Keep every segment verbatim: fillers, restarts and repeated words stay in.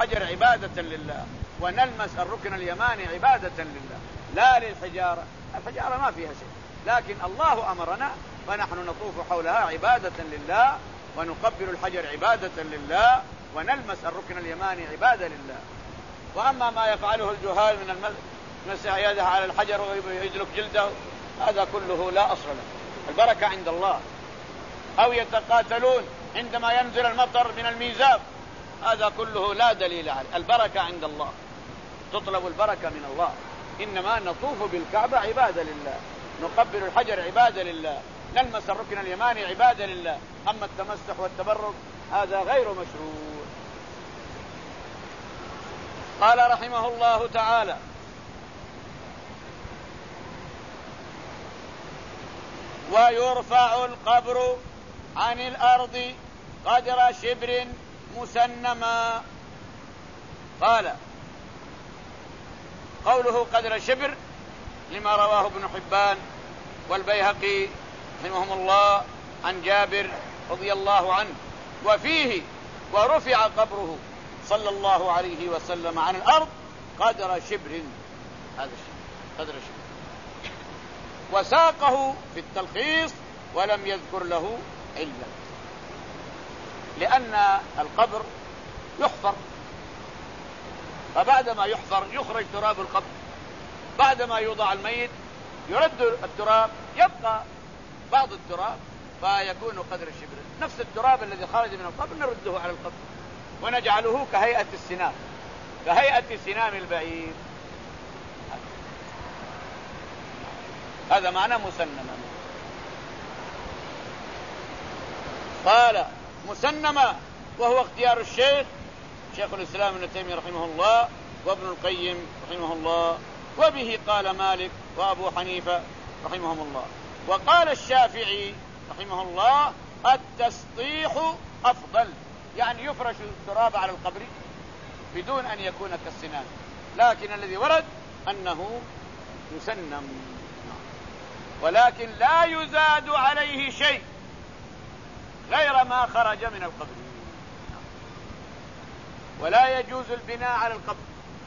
الحجر عبادة لله، ونلمس الركن اليماني عبادة لله لا للحجارة. الحجارة ما فيها شيء، لكن الله أمرنا فنحن نطوف حولها عبادة لله، ونقبل الحجر عبادة لله، ونلمس الركن اليماني عبادة لله. وأما ما يفعله الجهال من مسح يده على الحجر ويدلك جلده، هذا كله لا أصل له. البركة عند الله. أو يتقاتلون عندما ينزل المطر من الميزاب، هذا كله لا دليل عليه. البركة عند الله، تطلب البركة من الله. إنما نطوف بالكعبة عبادة لله، نقبل الحجر عبادة لله، نلمس الركن اليماني عبادة لله. أما التمسح والتبرك هذا غير مشروع. قال رحمه الله تعالى: ويرفع القبر عن الأرض قدر شبر مسنما. قال قوله قدر شبر لما رواه ابن حبان والبيهقي رحمهم الله عن جابر رضي الله عنه، وفيه: ورفع قبره صلى الله عليه وسلم عن الأرض قدر شبر. هذا الشبر قدر شبر. وساقه في التلخيص ولم يذكر له علة، لأن القبر يحفر، فبعدما يحفر يخرج تراب القبر، بعدما يوضع الميت يرد التراب، يبقى بعض التراب فيكون قدر الشبر. نفس التراب الذي خرج من القبر نرده على القبر ونجعله كهيئة السنام، كهيئة سنام البعير. هذا معنى مسنما. قال مسنما وهو اختيار الشيخ شيخ الإسلام ابن تيمية رحمه الله وابن القيم رحمه الله، وبه قال مالك وأبو حنيفة رحمهم الله. وقال الشافعي رحمه الله: التسطيح أفضل، يعني يفرش التراب على القبر بدون أن يكون كالسنان، لكن الذي ورد أنه يسنم، ولكن لا يزاد عليه شيء غير ما خرج من القبر، ولا يجوز البناء على القبر.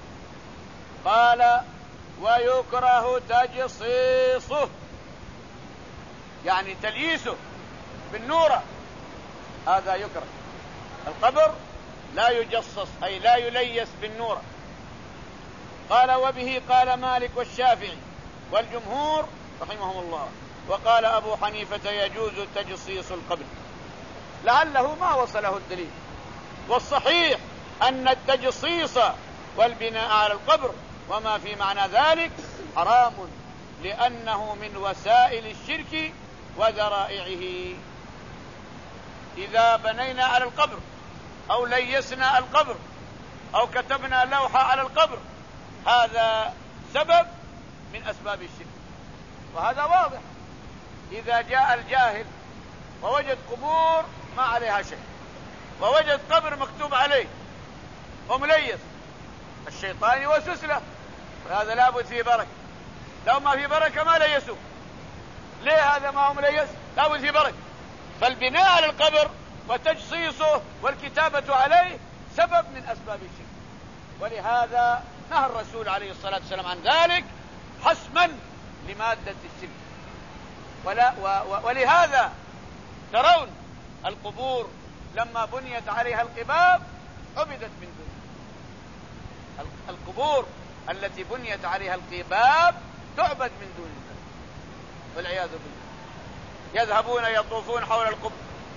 قال: ويكره تجصيصه، يعني تلييسه بالنورة، هذا يكره. القبر لا يجصص أي لا يليس بالنورة. قال: وبه قال مالك والشافعي والجمهور رحمهم الله. وقال أبو حنيفة: يجوز تجصيص القبر، لعله ما وصله الدليل. والصحيح أن التجصيص والبناء على القبر وما في معنى ذلك حرام، لأنه من وسائل الشرك وذرائعه. إذا بنينا على القبر أو ليسنا القبر أو كتبنا لوحة على القبر، هذا سبب من أسباب الشرك، وهذا واضح. إذا جاء الجاهل ووجد قبور ما عليها شيء، ووجد قبر مكتوب عليه ومليس، الشيطان يوسوس له، وهذا لابد فيه بركة. لو ما في بركة ما ليسوا. ليه هذا ما هو مليس؟ لابد فيه بركة. فالبناء على القبر وتجصيصه والكتابة عليه سبب من أسباب الشرك، ولهذا نهى الرسول عليه الصلاة والسلام عن ذلك حسما لمادة الشرك. ولا و و ولهذا ترون القبور لما بنيت عليها القباب عبدت من دون الله. القبور التي بنيت عليها القباب تعبد من دون الله والعياذ بالله. يذهبون يطوفون حول القبر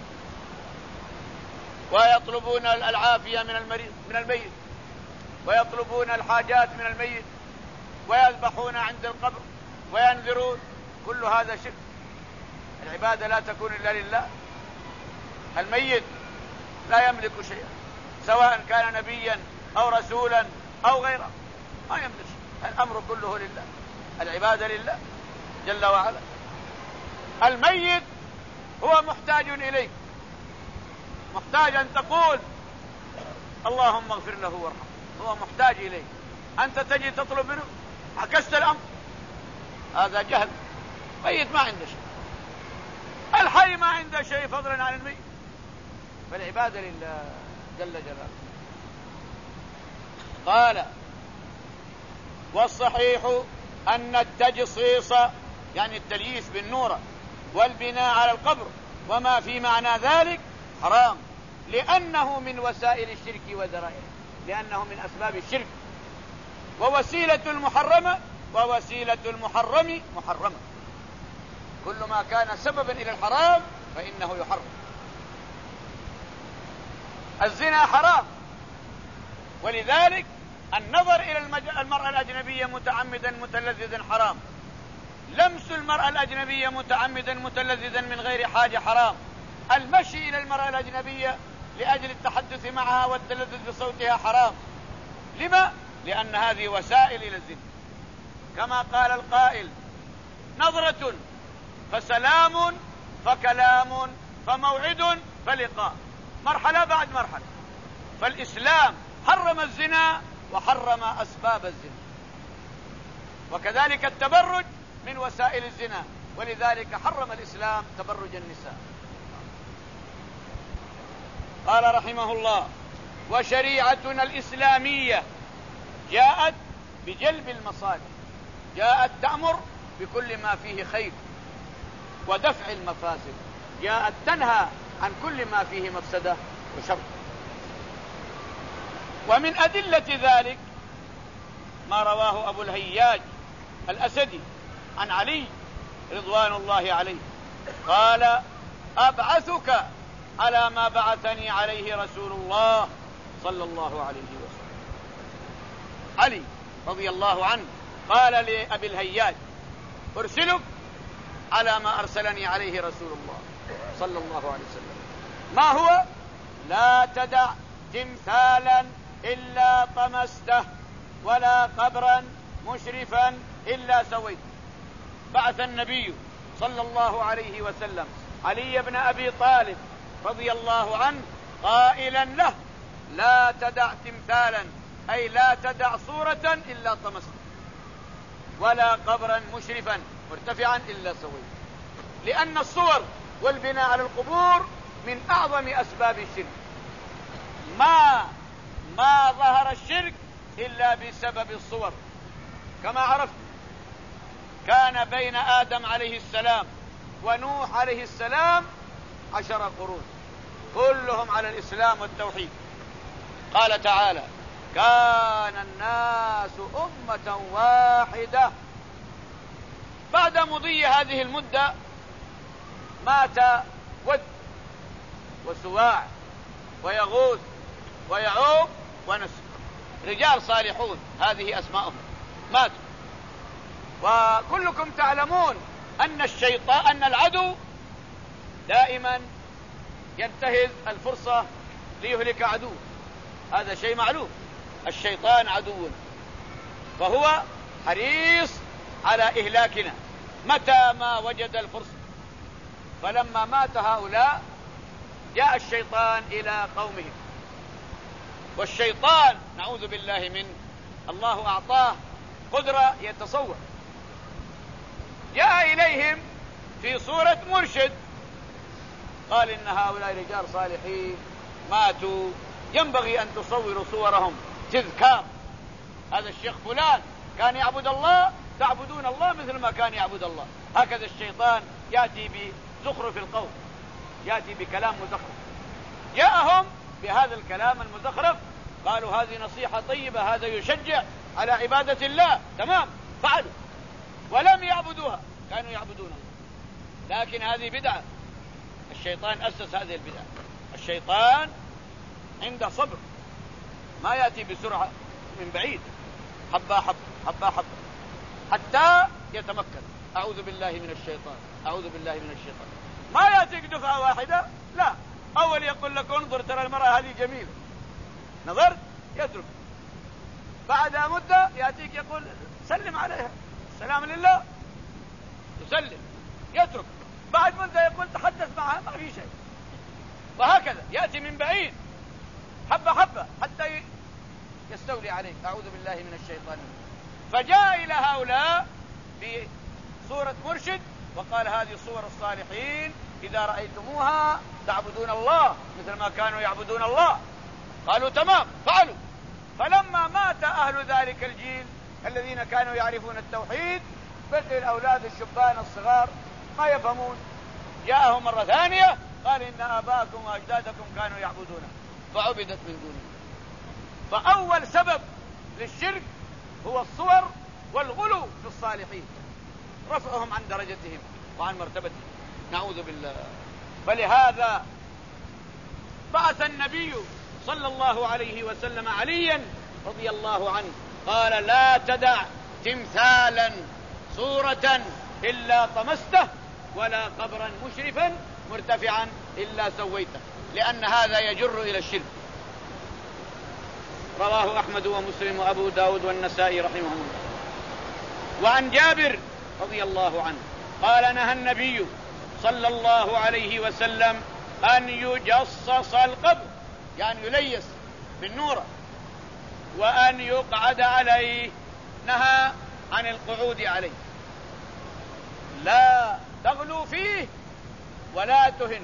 ويطلبون العافية من المريض من الميت، ويطلبون الحاجات من الميت، ويذبحون عند القبر وينذرون. كل هذا شرك. العبادة لا تكون إلا لله. الميت لا يملك شيئا، سواء كان نبيا أو رسولا أو غيره، ما يملك شيء. الأمر كله لله، العبادة لله جل وعلا. الميت هو محتاج إليك، محتاج أن تقول اللهم اغفر له وارحمه، هو محتاج إليك. أنت تجي تطلب منه، عكست الأمر، هذا جهل. ميت ما عنده شيء، الحي ما عنده شيء فضلا عن الميت. فالعبادة لله جل جلاله. قال: والصحيح أن التجصيص يعني التلييس بالنورة والبناء على القبر وما في معنى ذلك حرام، لأنه من وسائل الشرك وذرائعه، لأنه من أسباب الشرك، ووسيلة المحرمة ووسيلة المحرم محرمة. كل ما كان سببا إلى الحرام فإنه يحرم. الزنا حرام، ولذلك النظر إلى المرأة الأجنبية متعمدا متلذذا حرام، لمس المرأة الأجنبية متعمدا متلذذا من غير حاجة حرام، المشي إلى المرأة الأجنبية لأجل التحدث معها والتلذذ بصوتها حرام. لما؟ لأن هذه وسائل إلى الزنا، كما قال القائل: نظرة فسلام فكلام فموعد فلقاء، مرحلة بعد مرحلة. فالإسلام حرم الزنا وحرم أسباب الزنا، وكذلك التبرج من وسائل الزنا، ولذلك حرم الإسلام تبرج النساء. قال رحمه الله: وشريعتنا الإسلامية جاءت بجلب المصالح، جاءت تأمر بكل ما فيه خير ودفع المفاسد، جاءت تنهى عن كل ما فيه مفسدة وشر. ومن أدلة ذلك ما رواه أبو الهياج الأسدي عن علي رضوان الله عليه قال: أبعثك على ما بعثني عليه رسول الله صلى الله عليه وسلم. علي رضي الله عنه قال لأبي الهياج: أرسلك على ما أرسلني عليه رسول الله صلى الله عليه وسلم. ما هو؟ لا تدع تمثالا إلا طمسته ولا قبرا مشرفا إلا سويته. بعث النبي صلى الله عليه وسلم علي بن أبي طالب رضي الله عنه قائلا له: لا تدع تمثالا، أي لا تدع صورة إلا طمسته، ولا قبرا مشرفا مرتفعا إلا سويته، لأن الصور والبناء على القبور من أعظم أسباب الشرك. ما ما ظهر الشرك إلا بسبب الصور. كما عرفت كان بين آدم عليه السلام ونوح عليه السلام عشر قرون كلهم على الإسلام والتوحيد. قال تعالى: كان الناس أمة واحدة. بعد مضي هذه المدة مات ود وسواع ويغوث ويعوق ونسر، رجال صالحون هذه أسماءهم، ماتوا. وكلكم تعلمون أن الشيطان أن العدو دائما ينتهز الفرصة ليهلك عدو، هذا شيء معلوم. الشيطان عدو، فهو حريص على إهلاكنا متى ما وجد الفرصة. فلما مات هؤلاء جاء الشيطان إلى قومهم، والشيطان نعوذ بالله منه الله أعطاه قدرة يتصور، جاء إليهم في صورة مرشد، قال: إن هؤلاء رجال صالحين ماتوا، ينبغي أن تصوروا صورهم تذكار. هذا الشيخ فلان كان يعبد الله، تعبدون الله مثل ما كان يعبد الله. هكذا الشيطان يأتي بزخرف القول، يأتي بكلام مزخرف. جاءهم بهذا الكلام المزخرف، قالوا: هذه نصيحة طيبة، هذا يشجع على عبادة الله، تمام، فعلوا ولم يعبدوها، كانوا يعبدون الله. لكن هذه بدعة، الشيطان أسس هذه البدعة. الشيطان عنده صبر، ما يأتي بسرعة من بعيد، حبة حبة حبة حبة حتى يتمكن. أعوذ بالله من الشيطان، أعوذ بالله من الشيطان. ما يأتيك دفعة واحدة، لا، أول يقول لك: انظر ترى المرأة هذه جميلة، نظرت يترك. بعد مدة يأتيك يقول: سلم عليها، السلام لله، يسلم، يترك. بعد مدة يقول: تحدث معها، ما في شيء. وهكذا يأتي من بعيد حبة حبة حتى يستولي عليك. أعوذ بالله من الشيطان. فجاء إلى هؤلاء بصورة مرشد وقال: هذه صور الصالحين، إذا رأيتموها تعبدون الله مثل ما كانوا يعبدون الله. قالوا: تمام، فعلوا. فلما مات أهل ذلك الجيل الذين كانوا يعرفون التوحيد بقي الأولاد الشبان الصغار ما يفهمون. جاءهم مرة ثانية قال إن آباءكم وأجدادكم كانوا يعبدونه فعبدت من دونه. فأول سبب للشرك هو الصور والغلو في الصالحين، رفعهم عن درجتهم وعن مرتبتهم، نعوذ بالله. فلهذا بعث النبي صلى الله عليه وسلم عليا رضي الله عنه قال لا تدع تمثالا صورة إلا طمسته ولا قبرا مشرفا مرتفعا إلا سويته، لأن هذا يجر إلى الشرك. رواه أحمد ومسلم وأبو داود والنسائي رحمه الله. وعن جابر رضي الله عنه قال نهى النبي صلى الله عليه وسلم أن يجصص القبر، يعني يليس بالنورة، وأن يقعد عليه، نهى عن القعود عليه. لا تغلو فيه ولا تهن،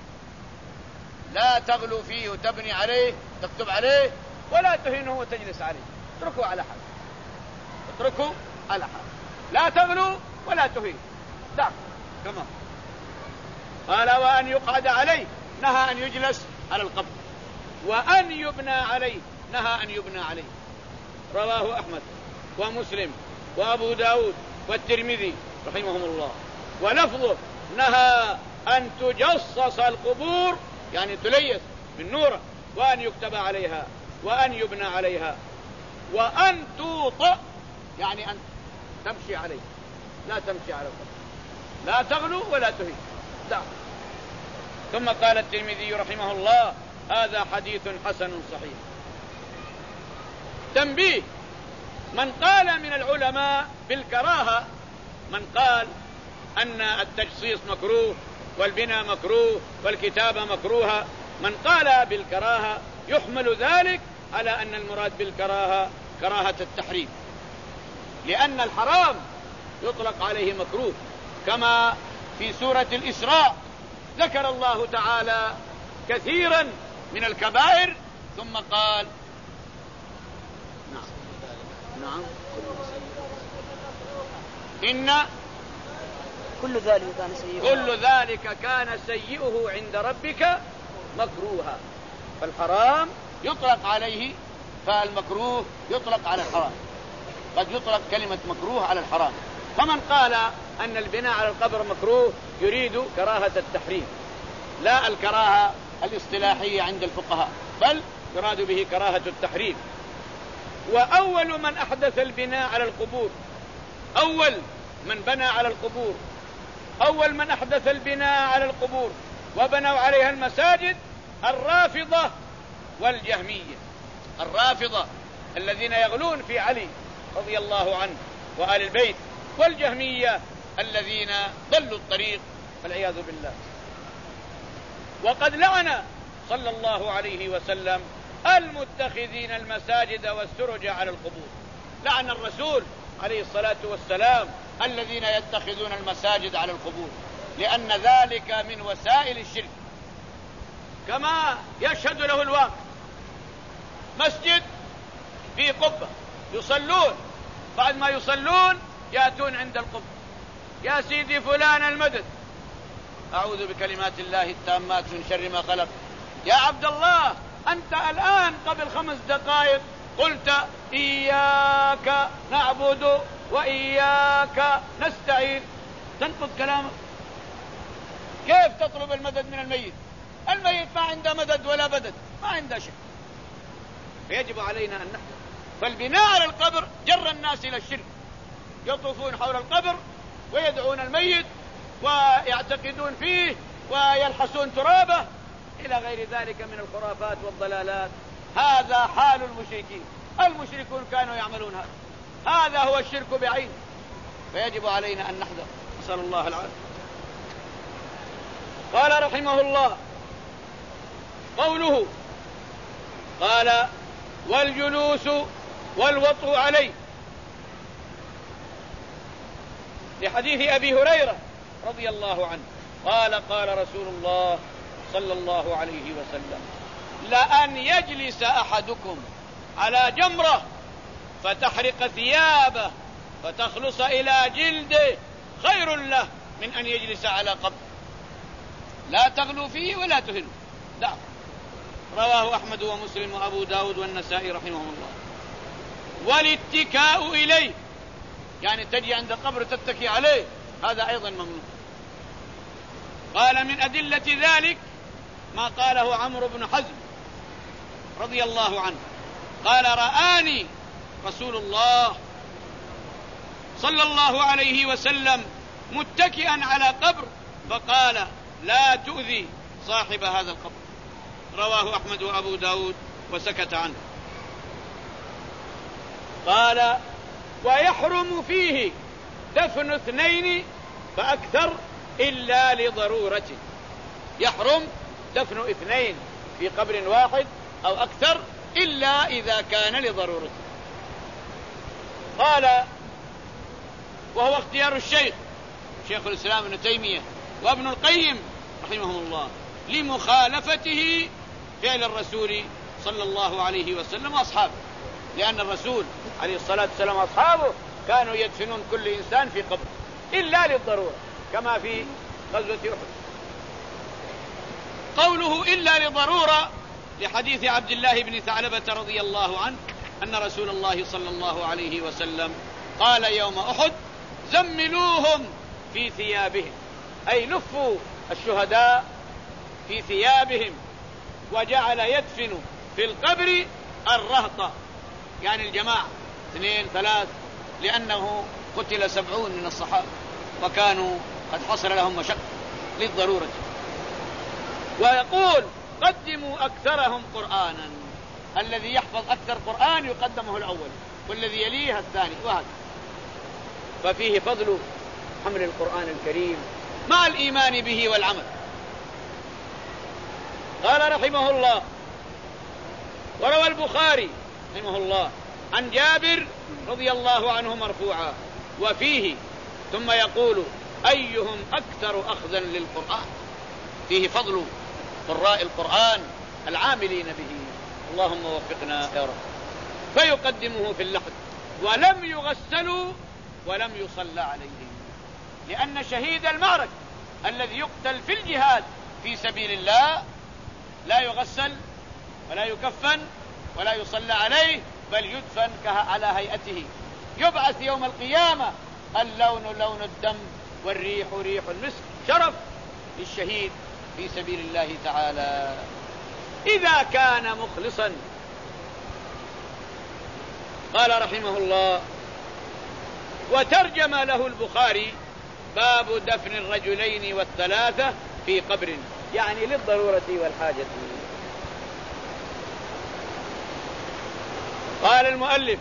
لا تغلو فيه وتبني عليه تكتب عليه، ولا تهنه وتجلس عليه، اتركه على حال، اتركه على حال، لا تغلو ولا تهن. دع كمان. قال وأن يقعد عليه، نهى أن يجلس على القبر. وأن يبنى عليه، نهى أن يبنى عليه. رواه أحمد ومسلم وأبو داود والترمذي رحمهم الله. ولفظه نهى أن تجصص القبور، يعني تليس بالنورة، وأن يكتب عليها، وأن يبنى عليها، وأن توطئ، يعني أن تمشي عليه، لا تمشي على القبر، لا تغلو ولا تهين. دع. ثم قال الترمذي رحمه الله هذا حديث حسن صحيح. تنبيه: من قال من العلماء بالكراهة، من قال أن التجصيص مكروه والبناء مكروه والكتابة مكروهة، من قال بالكراهة يحمل ذلك على أن المراد بالكراهة كراهة التحريم، لأن الحرام يطلق عليه مكروه، كما في سورة الإسراء ذكر الله تعالى كثيرا من الكبائر ثم قال نعم نعم إن كل ذلك كان سيئه كل ذلك كان سيئه عند ربك مكروها. فالحرام يطلق عليه، فالمكروه يطلق على الحرام، قد يطلق كلمة مكروه على الحرام. فمن قال أن البناء على القبر مكروه يريد كراهة التحريم، لا الكراهة الاصطلاحية عند الفقهاء، بل يراد به كراهة التحريم. وأول من أحدث البناء على القبور، أول من بنى على القبور، أول من أحدث البناء على القبور وبنوا عليها المساجد الرافضة والجهمية. الرافضة الذين يغلون في علي رضي الله عنه وآل البيت، والجهمية الذين ضلوا الطريق والعياذ بالله. وقد لعن صلى الله عليه وسلم المتخذين المساجد والسرج على القبور. لعن الرسول عليه الصلاة والسلام الذين يتخذون المساجد على القبور، لأن ذلك من وسائل الشرك، كما يشهد له الواقع. مسجد في قبة يصلون، بعد ما يصلون يأتون عند القبة، يا سيدي فلان المدد، أعوذ بكلمات الله التامات من شر ما خلق. يا عبد الله أنت الآن قبل خمس دقائق قلت إياك نعبد وإياك نستعين، تنقض كلامك. كيف تطلب المدد من الميت؟ الميت ما عنده مدد ولا بدد، ما عنده شيء. فيجب علينا أن نحذر. فالبناء على القبر جر الناس إلى الشرك، يطوفون حول القبر ويدعون الميت ويعتقدون فيه ويلحسون ترابه إلى غير ذلك من الخرافات والضلالات. هذا حال المشركين، المشركون كانوا يعملون هذا، هذا هو الشرك بعينه، فيجب علينا أن نحذر، نسأل الله العافية. قال رحمه الله قوله قال والجلوس والوطء عليه، لحديث أبي هريرة رضي الله عنه قال قال رسول الله صلى الله عليه وسلم لأن يجلس أحدكم على جمرة فتحرق ثيابه فتخلص إلى جلده خير له من أن يجلس على قبر. لا تغلوا فيه ولا تهنوا. لا. رواه أحمد ومسلم وأبو داود والنسائي رحمهم الله. والاتكاء إليه، يعني تجي عند القبر تتكي عليه، هذا أيضا ممنوع. قال من أدلة ذلك ما قاله عمرو بن حزم رضي الله عنه قال رآني رسول الله صلى الله عليه وسلم متكئا على قبر فقال لا تؤذي صاحب هذا القبر. رواه أحمد وأبو داود وسكت عنه. قال ويحرم فيه دفن اثنين فأكثر إلا لضرورته. يحرم دفن اثنين في قبر واحد أو أكثر إلا إذا كان لضرورته. قال وهو اختيار الشيخ شيخ الإسلام ابن تيمية وابن القيم رحمهم الله لمخالفته فعل الرسول صلى الله عليه وسلم وأصحابه، لأن الرسول عليه الصلاة والسلام وأصحابه كانوا يدفنون كل إنسان في قبر إلا للضرورة كما في غزوة أحد. قوله إلا لضرورة لحديث عبد الله بن ثعلبة رضي الله عنه أن رسول الله صلى الله عليه وسلم قال يوم أحد زملوهم في ثيابهم، أي لفوا الشهداء في ثيابهم، وجعل يدفن في القبر الرهطة يعني الجماعة اثنين ثلاث، لأنه قتل سبعون من الصحابة وكانوا قد حصل لهم مشقة للضرورة. ويقول قدموا أكثرهم قرآنا، الذي يحفظ أكثر قرآن يقدمه الأول والذي يليه الثاني وهكذا. ففيه فضل حمل القرآن الكريم مع الإيمان به والعمل. قال رحمه الله وروى البخاري رحمه الله عن جابر رضي الله عنه مرفوعا وفيه ثم يقول أيهم أكثر أخذا للقرآن. فيه فضل قراء القرآن العاملين به، اللهم وفقنا يا رب. فيقدمه في اللحد ولم يغسلوا ولم يصلى عليهم، لأن شهيد المعركة الذي يقتل في الجهاد في سبيل الله لا يغسل ولا يكفن ولا يصلى عليه، بل يدفن على هيئته. يبعث يوم القيامة اللون لون الدم والريح ريح المسك، شرف للشهيد في سبيل الله تعالى إذا كان مخلصا. قال رحمه الله وترجم له البخاري باب دفن الرجلين والثلاثة في قبر، يعني للضرورة والحاجة. قال المؤلف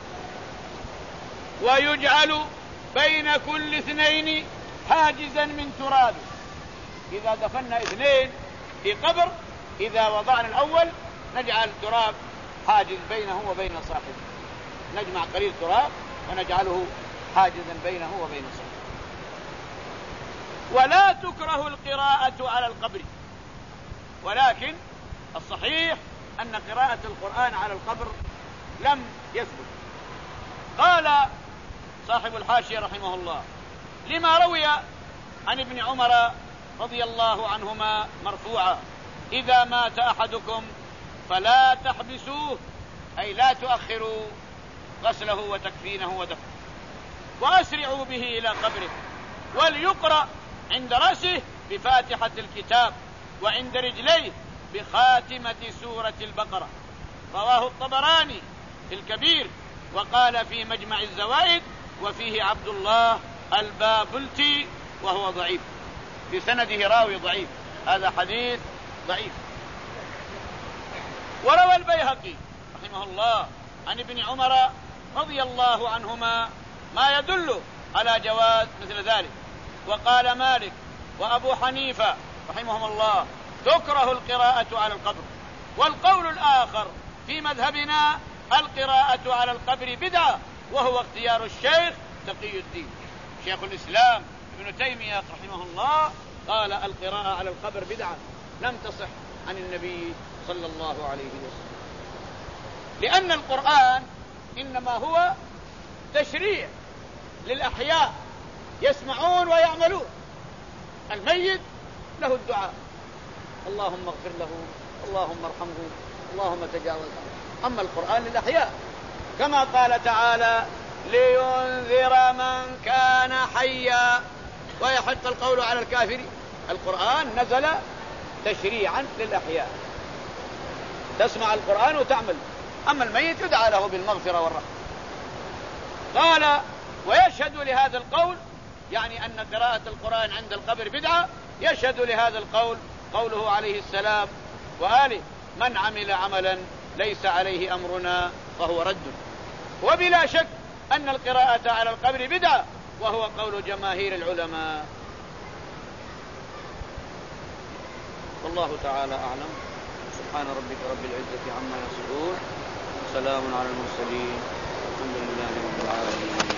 ويجعل بين كل اثنين حاجزا من تراب. إذا دفنا اثنين في قبر إذا وضعنا الأول نجعل تراب حاجز بينه وبين صاحبه، نجمع قليل تراب ونجعله حاجزا بينه وبين صاحبه. ولا تكره القراءة على القبر، ولكن الصحيح أن قراءة القرآن على القبر لم يثبت. قال صاحب الحاشية رحمه الله لما روي عن ابن عمر رضي الله عنهما مرفوعا إذا مات أحدكم فلا تحبسوه، أي لا تؤخروا غسله وتكفينه ودفنه، وأسرعوا به إلى قبره، وليقرأ عند رأسه بفاتحة الكتاب وعند رجليه بخاتمة سورة البقرة. رواه الطبراني في الكبير وقال في مجمع الزوائد وفيه عبد الله البابلتي وهو ضعيف، بسنده راوي ضعيف، هذا حديث ضعيف. وروى البيهقي رحمه الله عن ابن عمر رضي الله عنهما ما يدل على جواز مثل ذلك. وقال مالك وأبو حنيفة رحمهم الله تكره القراءة على القبر. والقول الآخر في مذهبنا القراءة على القبر بدعة، وهو اختيار الشيخ تقي الدين شيخ الإسلام ابن تيمية رحمه الله قال القراءة على القبر بدعة لم تصح عن النبي صلى الله عليه وسلم. لأن القرآن إنما هو تشريع للأحياء يسمعون ويعملون. الميت له الدعاء، اللهم اغفر له، اللهم ارحمه، اللهم تجاوز عنه. أما القرآن للأحياء، كما قال تعالى لينذر من كان حيا ويحق القول على الكافرين. القرآن نزل تشريعا للأحياء، تسمع القرآن وتعمل. أما الميت يدعى له بالمغفرة والرحمة. قال ويشهد لهذا القول، يعني أن قراءة القرآن عند القبر بدعة، يشهد لهذا القول قوله عليه السلام وآله من عمل عملا ليس عليه أمرنا فهو رد. وبلا شك أن القراءة على القبر بدعة، وهو قول جماهير العلماء. والله تعالى أعلم. سبحان ربك رب العزة عما يصفون، سلام على المرسلين، الحمد لله رب العالمين.